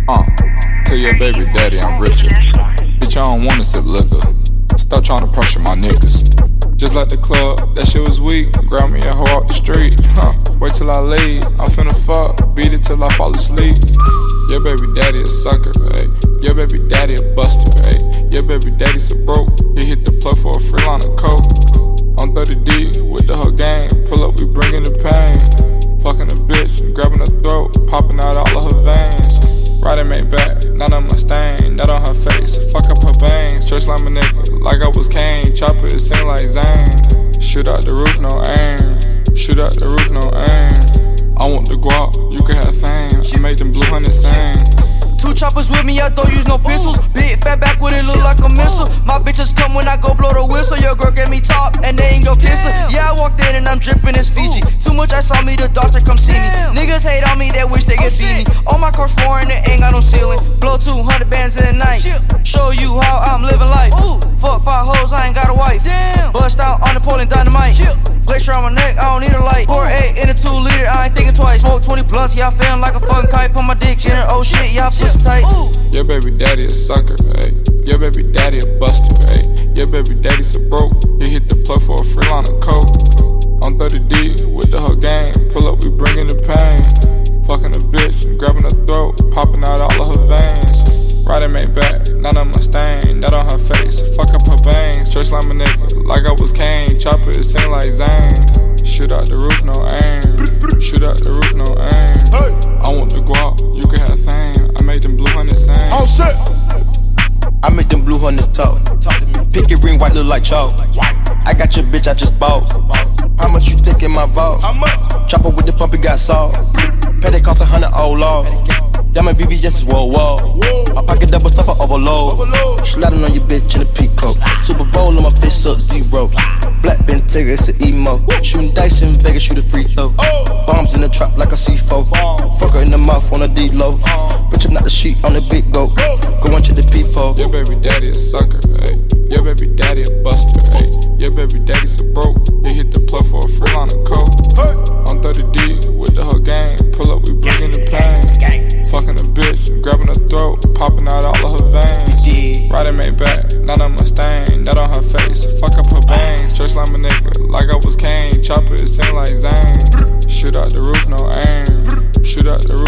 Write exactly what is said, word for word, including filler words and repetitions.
Uh, tell your baby daddy I'm richer. Bitch, I don't wanna sip liquor. Stop tryna pressure my niggas. Just like the club, that shit was weak. Grab me a hoe out the street. Huh, wait till I leave. I'm finna fuck, beat it till I fall asleep. Your baby daddy a sucker, ayy. Your baby daddy a buster, ayy. Your baby daddy's so broke. He hit the plug for a free line of coke. On thirty D with the whole gang. Pull up, we bringin' the pain. Fucking a bitch, grabbing her throat, popping out all of her veins. Riding Maybach, not on my stain, not on her face. Fuck up her veins, stretch like my nigga, like I was Kane. Chopper, it seem like Zane. Shoot out the roof, no aim. Shoot out the roof, no aim. I want the guap, you can have fame. I made them blue honey sing. Two choppers with me, I don't use no pistols. Big fat back with it look like a missile. My bitches come when I go blow the whistle. Your girl get me top and they ain't go kiss her. Yeah, I walked in and I'm dripping this Fiji. Too much I saw me, the doctor come see me. Niggas hate on me, they wish they could see me. All my cars foreign, they ain't got no ceiling. Blow two hundred bands in the night. Show you how I'm living life. Fuck five hoes, I ain't got a wife. Bust out on the pole and dynamite. Glacier on my neck, I don't need a light. Pour eight in a two liter, I ain't thinking twice. Smoke twenty blunts, yeah, I feeling like a fucking kite. Put my dick in her, oh shit, yeah, I pussy tight. Your baby daddy a sucker, ayy. Your baby daddy a buster, ayy. Your baby daddy so broke. He hit the plug for a free line of coke. On thirty D with the whole gang. Pull up, we bringin' the pain. Fucking a bitch, grabbing her throat, popping out all of her veins. Riding Maybach, not on my stain, not on her face. Fuck up her veins, stretch like my nigga, like I was Kane. Chopper, it seem like Zane. Shoot out the roof, no aim. Shoot out the roof, no aim. I want the guap, you can have fame. I made them blue honey sing. Oh shit! I make them blue hunters talk. Picket ring white look like chalk. I got your bitch, I just bought. How much you think in my vault? Chopper with the pump, it got salt. Pay that cost a hundred old law. Diamond B B S is wall wall. My pocket double stuff, I overload. Sliding on your bitch in a peacoat. Super Bowl on my fist up zero. Black Bentayga, it's an emo. Shooting dice in Vegas, shoot a free throw. Bombs in the trap like a C four. Fuck her in the mouth on a D-low. Bitch, I'm not the sheet on the big goat. Go and check the peephole. Your baby daddy a sucker, ayy. Your baby daddy a buster, ayy. Your baby daddy so broke. He hit the plug for a free line of coke. On thirty D with the whole gang. Pull up, we bringin' the pain. Fucking a bitch, grabbing her throat, popping out all of her veins. Riding Maybach, not on my stain, not on her face. Fuck up her veins, stretch like my nigga, like I was Kane. Chopper, it seem like Zane. Shoot out the roof, no aim. Shoot out the roof.